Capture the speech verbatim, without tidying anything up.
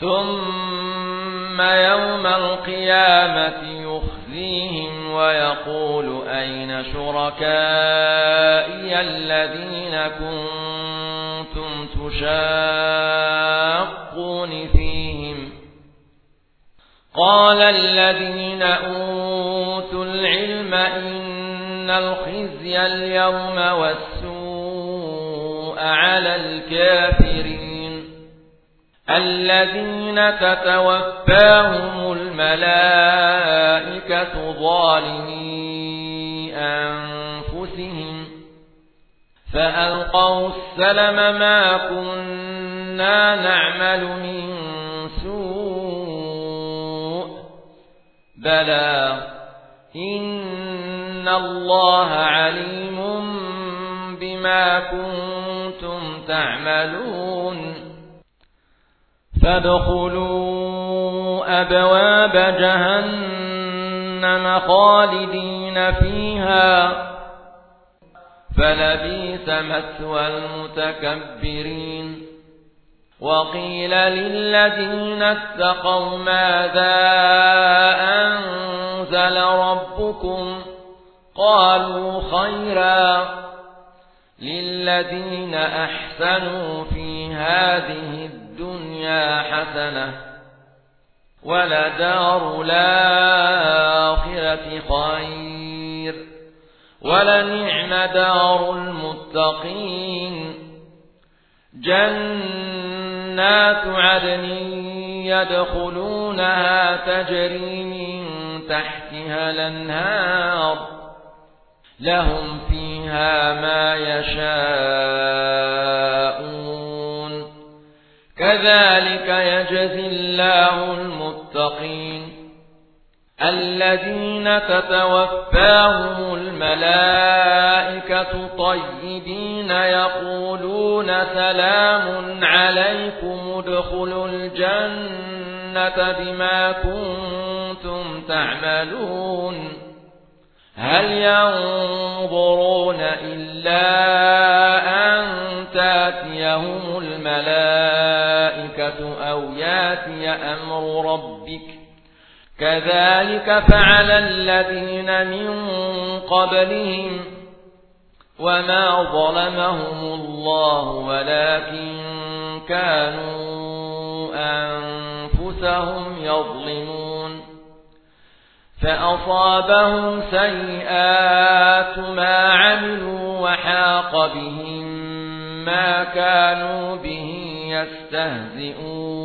ثم يوم القيامة يخزيهم ويقول أين شركائي الذين كنتم تشاقون فيهم قال الذين أوتوا العلم إن الخزي اليوم والسوء على الكافرين الذين تتوفاهم الملائكة ظالمي أنفسهم فألقوا السلم ما كنا نعمل من سوء بلى إن الله عليم بما كنتم تعملون فادخلوا أبواب جهنم خالدين فيها فلبئس مثوى المتكبرين وقيل للذين اتقوا ماذا أنزل ربكم قالوا خيرا للذين أحسنوا في هذه الدنيا حسنة ولدار الآخرة خير ولنعم دار المتقين جنات عدن يدخلونها تجري من تحتها الأنهار لهم فيها ما يشاءون كذلك يجزي الله المتقين الذين تتوفاهم الملائكة طيبين يقولون سلام عليكم ادخلوا الجنة بما كنتم تعملون هل ينظرون إلا أن تأتيهم الملائكة أو يأتي أمر ربك كذلك فعل الذين من قبلهم وما ظلمهم الله ولكن كانوا أنفسهم يظلمون فأصابهم سيئات ما عملوا وحاق بهم ما كانوا به يستهزئون